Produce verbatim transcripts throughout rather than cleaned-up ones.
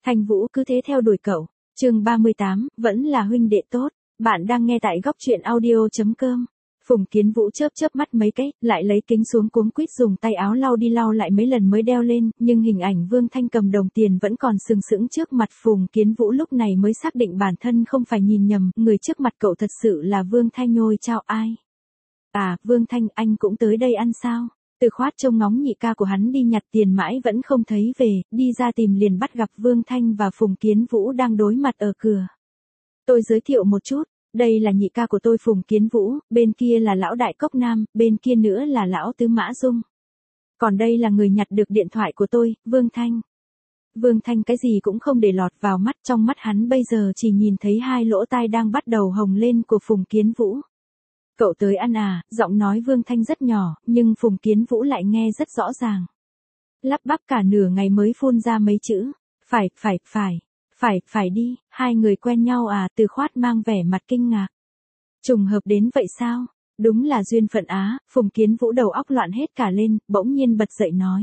Thanh Vũ cứ thế theo đuổi cậu. Chương ba mươi tám, vẫn là huynh đệ tốt. Bạn đang nghe tại góc truyện audio chấm com. Phùng Kiến Vũ chớp chớp mắt mấy cái, lại lấy kính xuống cuống quýt dùng tay áo lau đi lau lại mấy lần mới đeo lên, nhưng hình ảnh Vương Thanh cầm đồng tiền vẫn còn sừng sững trước mặt Phùng Kiến Vũ, lúc này mới xác định bản thân không phải nhìn nhầm, người trước mặt cậu thật sự là Vương Thanh. Nhôi chào ai? À, Vương Thanh, anh cũng tới đây ăn sao? Từ Khoát trông ngóng nhị ca của hắn đi nhặt tiền mãi vẫn không thấy về, đi ra tìm liền bắt gặp Vương Thanh và Phùng Kiến Vũ đang đối mặt ở cửa. Tôi giới thiệu một chút, đây là nhị ca của tôi Phùng Kiến Vũ, bên kia là lão đại Cốc Nam, bên kia nữa là lão tứ Mã Dung. Còn đây là người nhặt được điện thoại của tôi, Vương Thanh. Vương Thanh cái gì cũng không để lọt vào mắt, trong mắt hắn bây giờ chỉ nhìn thấy hai lỗ tai đang bắt đầu hồng lên của Phùng Kiến Vũ. Cậu tới ăn à, giọng nói Vương Thanh rất nhỏ, nhưng Phùng Kiến Vũ lại nghe rất rõ ràng. Lắp bắp cả nửa ngày mới phun ra mấy chữ, phải, phải, phải, phải, phải đi, hai người quen nhau à? Từ Khoát mang vẻ mặt kinh ngạc. Trùng hợp đến vậy sao? Đúng là duyên phận á. Phùng Kiến Vũ đầu óc loạn hết cả lên, bỗng nhiên bật dậy nói.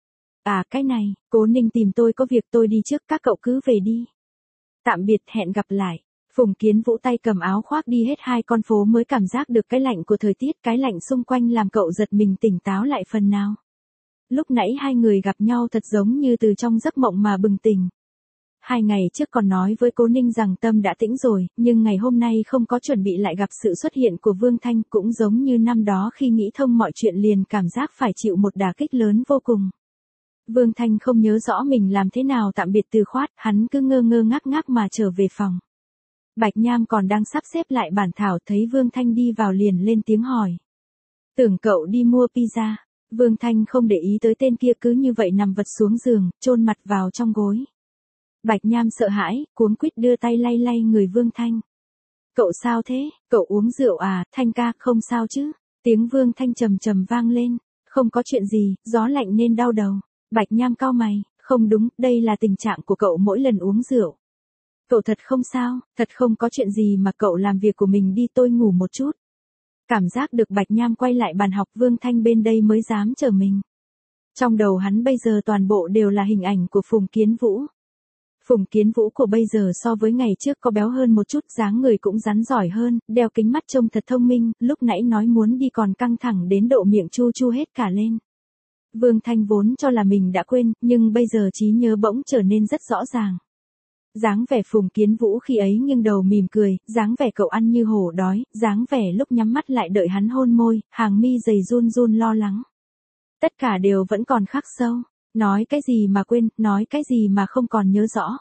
À cái này, Cố Ninh tìm tôi có việc, tôi đi trước, các cậu cứ về đi. Tạm biệt, hẹn gặp lại. Phùng Kiến Vũ tay cầm áo khoác đi hết hai con phố mới cảm giác được cái lạnh của thời tiết, cái lạnh xung quanh làm cậu giật mình tỉnh táo lại phần nào. Lúc nãy hai người gặp nhau thật giống như từ trong giấc mộng mà bừng tỉnh. Hai ngày trước còn nói với Cố Ninh rằng tâm đã tĩnh rồi, nhưng ngày hôm nay không có chuẩn bị lại gặp sự xuất hiện của Vương Thanh, cũng giống như năm đó khi nghĩ thông mọi chuyện liền cảm giác phải chịu một đả kích lớn vô cùng. Vương Thanh không nhớ rõ mình làm thế nào tạm biệt Từ Khoát, hắn cứ ngơ ngơ ngác ngác mà trở về phòng. Bạch Nham còn đang sắp xếp lại bản thảo, thấy Vương Thanh đi vào liền lên tiếng hỏi. Tưởng cậu đi mua pizza. Vương Thanh không để ý tới tên kia, cứ như vậy nằm vật xuống giường, chôn mặt vào trong gối. Bạch Nham sợ hãi, cuống quýt đưa tay lay lay người Vương Thanh. Cậu sao thế? Cậu uống rượu à? Thanh ca, không sao chứ? Tiếng Vương Thanh trầm trầm vang lên. Không có chuyện gì, gió lạnh nên đau đầu. Bạch Nham cau mày, không đúng, đây là tình trạng của cậu mỗi lần uống rượu. Cậu thật không sao, thật không có chuyện gì mà cậu làm việc của mình đi, tôi ngủ một chút. Cảm giác được Bạch Nham quay lại bàn học, Vương Thanh bên đây mới dám trở mình. Trong đầu hắn bây giờ toàn bộ đều là hình ảnh của Phùng Kiến Vũ. Phùng Kiến Vũ của bây giờ so với ngày trước có béo hơn một chút, dáng người cũng rắn giỏi hơn, đeo kính mắt trông thật thông minh, lúc nãy nói muốn đi còn căng thẳng đến độ miệng chu chu hết cả lên. Vương Thanh vốn cho là mình đã quên, nhưng bây giờ trí nhớ bỗng trở nên rất rõ ràng. Dáng vẻ Phùng Kiến Vũ khi ấy nghiêng đầu mỉm cười, dáng vẻ cậu ăn như hổ đói, dáng vẻ lúc nhắm mắt lại đợi hắn hôn môi, hàng mi dày run run lo lắng. Tất cả đều vẫn còn khắc sâu. Nói cái gì mà quên, nói cái gì mà không còn nhớ rõ.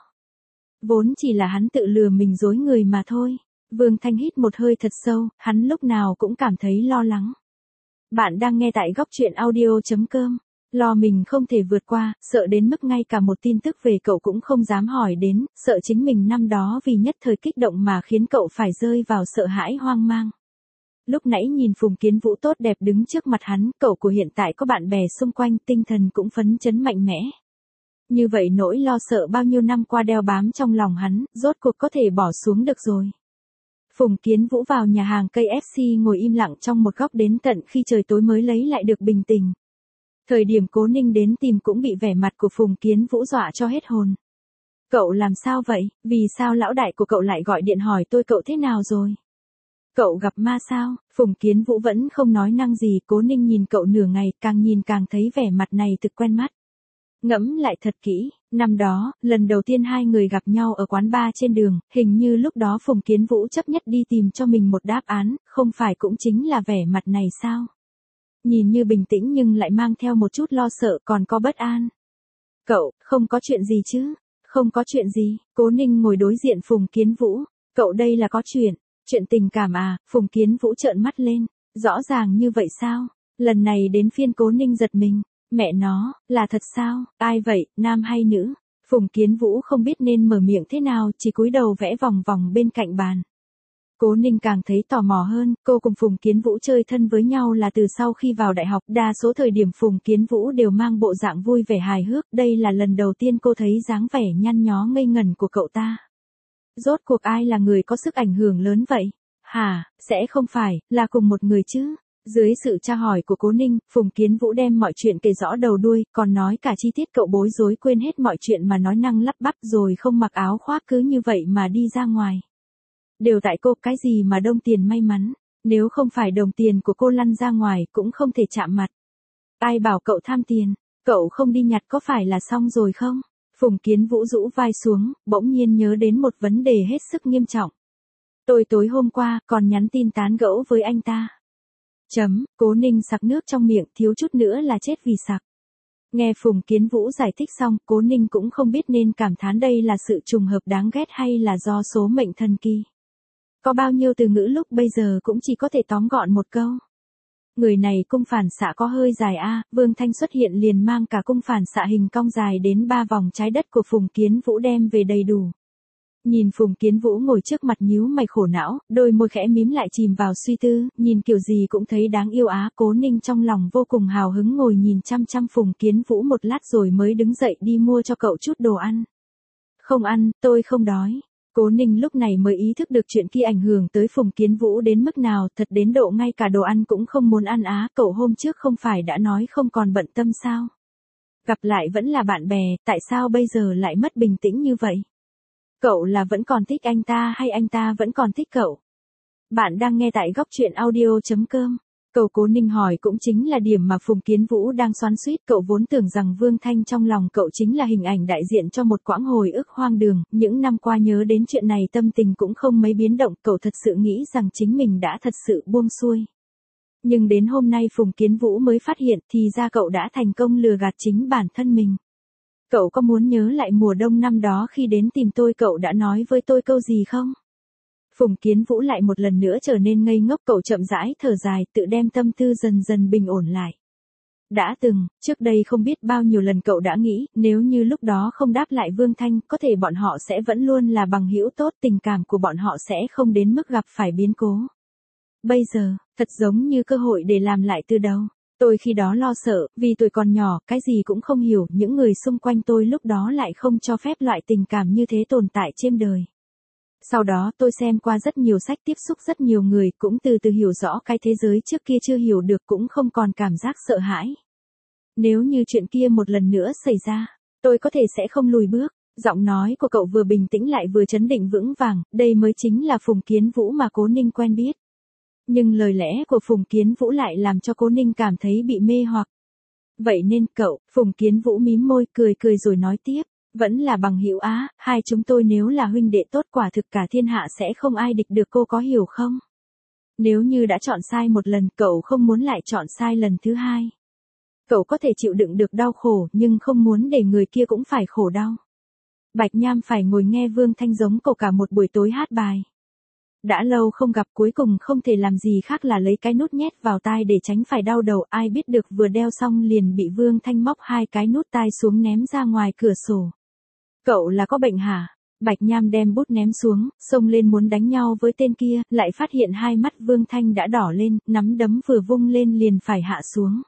Vốn chỉ là hắn tự lừa mình dối người mà thôi. Vương Thanh hít một hơi thật sâu, hắn lúc nào cũng cảm thấy lo lắng. Bạn đang nghe tại góc truyện audio chấm com. Lo mình không thể vượt qua, sợ đến mức ngay cả một tin tức về cậu cũng không dám hỏi đến, sợ chính mình năm đó vì nhất thời kích động mà khiến cậu phải rơi vào sợ hãi hoang mang. Lúc nãy nhìn Phùng Kiến Vũ tốt đẹp đứng trước mặt hắn, cậu của hiện tại có bạn bè xung quanh, tinh thần cũng phấn chấn mạnh mẽ. Như vậy nỗi lo sợ bao nhiêu năm qua đeo bám trong lòng hắn, rốt cuộc có thể bỏ xuống được rồi. Phùng Kiến Vũ vào nhà hàng ca ép xê ngồi im lặng trong một góc đến tận khi trời tối mới lấy lại được bình tĩnh. Thời điểm Cố Ninh đến tìm cũng bị vẻ mặt của Phùng Kiến Vũ dọa cho hết hồn. Cậu làm sao vậy? Vì sao lão đại của cậu lại gọi điện hỏi tôi cậu thế nào rồi? Cậu gặp ma sao? Phùng Kiến Vũ vẫn không nói năng gì, Cố Ninh nhìn cậu nửa ngày, càng nhìn càng thấy vẻ mặt này thực quen mắt. Ngẫm lại thật kỹ, năm đó, lần đầu tiên hai người gặp nhau ở quán bar trên đường, hình như lúc đó Phùng Kiến Vũ chấp nhất đi tìm cho mình một đáp án, không phải cũng chính là vẻ mặt này sao? Nhìn như bình tĩnh nhưng lại mang theo một chút lo sợ, còn có bất an. Cậu, không có chuyện gì chứ? Không có chuyện gì. Cố Ninh ngồi đối diện Phùng Kiến Vũ. Cậu đây là có chuyện. Chuyện tình cảm à? Phùng Kiến Vũ trợn mắt lên. Rõ ràng như vậy sao? Lần này đến phiên Cố Ninh giật mình. Mẹ nó, là thật sao? Ai vậy, nam hay nữ? Phùng Kiến Vũ không biết nên mở miệng thế nào, chỉ cúi đầu vẽ vòng vòng bên cạnh bàn. Cố Ninh càng thấy tò mò hơn, cô cùng Phùng Kiến Vũ chơi thân với nhau là từ sau khi vào đại học, đa số thời điểm Phùng Kiến Vũ đều mang bộ dạng vui vẻ hài hước, đây là lần đầu tiên cô thấy dáng vẻ nhăn nhó ngây ngẩn của cậu ta. Rốt cuộc ai là người có sức ảnh hưởng lớn vậy? Hả, sẽ không phải, là cùng một người chứ? Dưới sự tra hỏi của Cố Ninh, Phùng Kiến Vũ đem mọi chuyện kể rõ đầu đuôi, còn nói cả chi tiết cậu bối rối quên hết mọi chuyện mà nói năng lắp bắp rồi không mặc áo khoác cứ như vậy mà đi ra ngoài. Đều tại cô, cái gì mà đông tiền may mắn, nếu không phải đồng tiền của cô lăn ra ngoài cũng không thể chạm mặt. Ai bảo cậu tham tiền, cậu không đi nhặt có phải là xong rồi không? Phùng Kiến Vũ rũ vai xuống, bỗng nhiên nhớ đến một vấn đề hết sức nghiêm trọng. Tôi tối hôm qua còn nhắn tin tán gẫu với anh ta. Chấm, Cố Ninh sặc nước trong miệng, thiếu chút nữa là chết vì sặc. Nghe Phùng Kiến Vũ giải thích xong, Cố Ninh cũng không biết nên cảm thán đây là sự trùng hợp đáng ghét hay là do số mệnh thần kỳ. Có bao nhiêu từ ngữ lúc bây giờ cũng chỉ có thể tóm gọn một câu. Người này cung phản xạ có hơi dài a. Vương Thanh xuất hiện liền mang cả cung phản xạ hình cong dài đến ba vòng trái đất của Phùng Kiến Vũ đem về đầy đủ. Nhìn Phùng Kiến Vũ ngồi trước mặt nhíu mày khổ não, đôi môi khẽ mím lại chìm vào suy tư, nhìn kiểu gì cũng thấy đáng yêu á. Cố Ninh trong lòng vô cùng hào hứng ngồi nhìn chăm chăm Phùng Kiến Vũ một lát rồi mới đứng dậy đi mua cho cậu chút đồ ăn. Không ăn, tôi không đói. Cố Ninh lúc này mới ý thức được chuyện kia ảnh hưởng tới Phùng Kiến Vũ đến mức nào, thật đến độ ngay cả đồ ăn cũng không muốn ăn á. Cậu hôm trước không phải đã nói không còn bận tâm sao? Gặp lại vẫn là bạn bè, tại sao bây giờ lại mất bình tĩnh như vậy? Cậu là vẫn còn thích anh ta hay anh ta vẫn còn thích cậu? Bạn đang nghe tại góc truyện audio chấm com. Câu Cố Ninh hỏi cũng chính là điểm mà Phùng Kiến Vũ đang xoắn xuýt. Cậu vốn tưởng rằng Vương Thanh trong lòng cậu chính là hình ảnh đại diện cho một quãng hồi ức hoang đường, những năm qua nhớ đến chuyện này tâm tình cũng không mấy biến động, cậu thật sự nghĩ rằng chính mình đã thật sự buông xuôi. Nhưng đến hôm nay Phùng Kiến Vũ mới phát hiện thì ra cậu đã thành công lừa gạt chính bản thân mình. Cậu có muốn nhớ lại mùa đông năm đó khi đến tìm tôi cậu đã nói với tôi câu gì không? Phùng Kiến Vũ lại một lần nữa trở nên ngây ngốc, cậu chậm rãi thở dài, tự đem tâm tư dần dần bình ổn lại. Đã từng, trước đây không biết bao nhiêu lần cậu đã nghĩ, nếu như lúc đó không đáp lại Vương Thanh, có thể bọn họ sẽ vẫn luôn là bằng hữu tốt, tình cảm của bọn họ sẽ không đến mức gặp phải biến cố. Bây giờ, thật giống như cơ hội để làm lại từ đầu. Tôi khi đó lo sợ, vì tôi còn nhỏ, cái gì cũng không hiểu, những người xung quanh tôi lúc đó lại không cho phép loại tình cảm như thế tồn tại trên đời. Sau đó tôi xem qua rất nhiều sách, tiếp xúc rất nhiều người, cũng từ từ hiểu rõ cái thế giới trước kia chưa hiểu được, cũng không còn cảm giác sợ hãi. Nếu như chuyện kia một lần nữa xảy ra, tôi có thể sẽ không lùi bước. Giọng nói của cậu vừa bình tĩnh lại vừa chấn định vững vàng, đây mới chính là Phùng Kiến Vũ mà Cố Ninh quen biết. Nhưng lời lẽ của Phùng Kiến Vũ lại làm cho Cố Ninh cảm thấy bị mê hoặc. Vậy nên cậu, Phùng Kiến Vũ mím môi cười cười rồi nói tiếp, vẫn là bằng hữu á, hai chúng tôi nếu là huynh đệ tốt quả thực cả thiên hạ sẽ không ai địch được, cô có hiểu không? Nếu như đã chọn sai một lần, cậu không muốn lại chọn sai lần thứ hai. Cậu có thể chịu đựng được đau khổ nhưng không muốn để người kia cũng phải khổ đau. Bạch Nham phải ngồi nghe Vương Thanh giống cậu cả một buổi tối hát bài. Đã lâu không gặp, cuối cùng không thể làm gì khác là lấy cái nút nhét vào tai để tránh phải đau đầu, ai biết được vừa đeo xong liền bị Vương Thanh móc hai cái nút tai xuống ném ra ngoài cửa sổ. Cậu là có bệnh hả? Bạch Nham đem bút ném xuống, xông lên muốn đánh nhau với tên kia, lại phát hiện hai mắt Vương Thanh đã đỏ lên, nắm đấm vừa vung lên liền phải hạ xuống.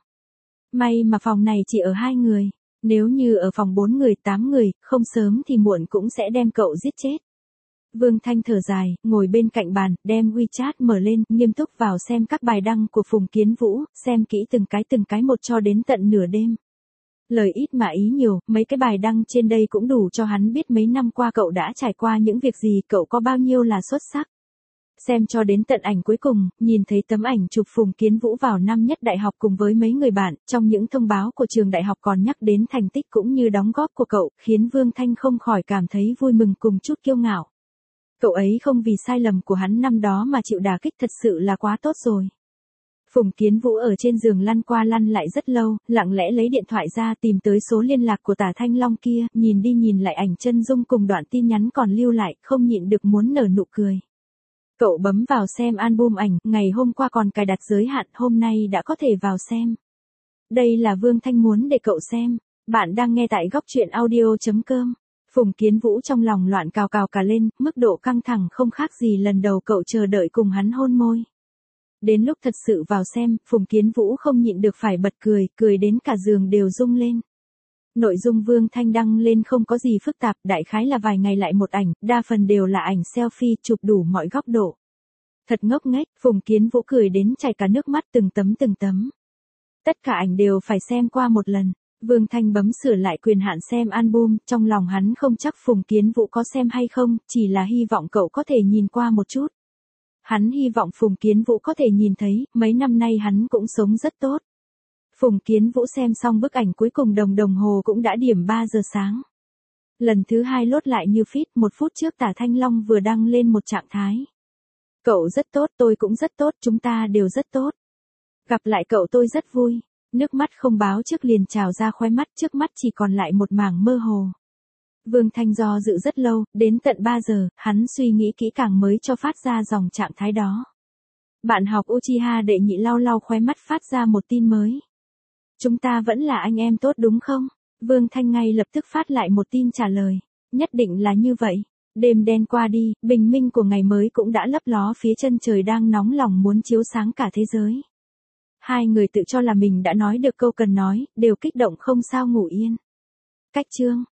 May mà phòng này chỉ ở hai người, nếu như ở phòng bốn người tám người, không sớm thì muộn cũng sẽ đem cậu giết chết. Vương Thanh thở dài, ngồi bên cạnh bàn, đem WeChat mở lên, nghiêm túc vào xem các bài đăng của Phùng Kiến Vũ, xem kỹ từng cái từng cái một cho đến tận nửa đêm. Lời ít mà ý nhiều, mấy cái bài đăng trên đây cũng đủ cho hắn biết mấy năm qua cậu đã trải qua những việc gì, cậu có bao nhiêu là xuất sắc. Xem cho đến tận ảnh cuối cùng, nhìn thấy tấm ảnh chụp Phùng Kiến Vũ vào năm nhất đại học cùng với mấy người bạn, trong những thông báo của trường đại học còn nhắc đến thành tích cũng như đóng góp của cậu, khiến Vương Thanh không khỏi cảm thấy vui mừng cùng chút kiêu ngạo. Cậu ấy không vì sai lầm của hắn năm đó mà chịu đả kích, thật sự là quá tốt rồi. Phùng Kiến Vũ ở trên giường lăn qua lăn lại rất lâu, lặng lẽ lấy điện thoại ra tìm tới số liên lạc của Tả Thanh Long kia, nhìn đi nhìn lại ảnh chân dung cùng đoạn tin nhắn còn lưu lại, không nhịn được muốn nở nụ cười. Cậu bấm vào xem album ảnh, ngày hôm qua còn cài đặt giới hạn, hôm nay đã có thể vào xem. Đây là Vương Thanh muốn để cậu xem. Bạn đang nghe tại góc truyện audio chấm com. Phùng Kiến Vũ trong lòng loạn cào cào cả lên, mức độ căng thẳng không khác gì lần đầu cậu chờ đợi cùng hắn hôn môi. Đến lúc thật sự vào xem, Phùng Kiến Vũ không nhịn được phải bật cười, cười đến cả giường đều rung lên. Nội dung Vương Thanh đăng lên không có gì phức tạp, đại khái là vài ngày lại một ảnh, đa phần đều là ảnh selfie chụp đủ mọi góc độ. Thật ngốc nghếch, Phùng Kiến Vũ cười đến chảy cả nước mắt từng tấm từng tấm. Tất cả ảnh đều phải xem qua một lần. Vương Thanh bấm sửa lại quyền hạn xem album, trong lòng hắn không chắc Phùng Kiến Vũ có xem hay không, chỉ là hy vọng cậu có thể nhìn qua một chút. Hắn hy vọng Phùng Kiến Vũ có thể nhìn thấy, mấy năm nay hắn cũng sống rất tốt. Phùng Kiến Vũ xem xong bức ảnh cuối cùng đồng đồng hồ cũng đã điểm ba giờ sáng. Lần thứ hai lốt lại như feed, một phút trước Tả Thanh Long vừa đăng lên một trạng thái. Cậu rất tốt, tôi cũng rất tốt, chúng ta đều rất tốt. Gặp lại cậu tôi rất vui. Nước mắt không báo trước liền trào ra khóe mắt, trước mắt chỉ còn lại một mảng mơ hồ. Vương Thanh do dự rất lâu, đến tận ba giờ, hắn suy nghĩ kỹ càng mới cho phát ra dòng trạng thái đó. Bạn học Uchiha Đệ Nhị lau lau khóe mắt phát ra một tin mới. Chúng ta vẫn là anh em tốt đúng không? Vương Thanh ngay lập tức phát lại một tin trả lời. Nhất định là như vậy. Đêm đen qua đi, bình minh của ngày mới cũng đã lấp ló phía chân trời đang nóng lòng muốn chiếu sáng cả thế giới. Hai người tự cho là mình đã nói được câu cần nói, đều kích động không sao ngủ yên. Cách chương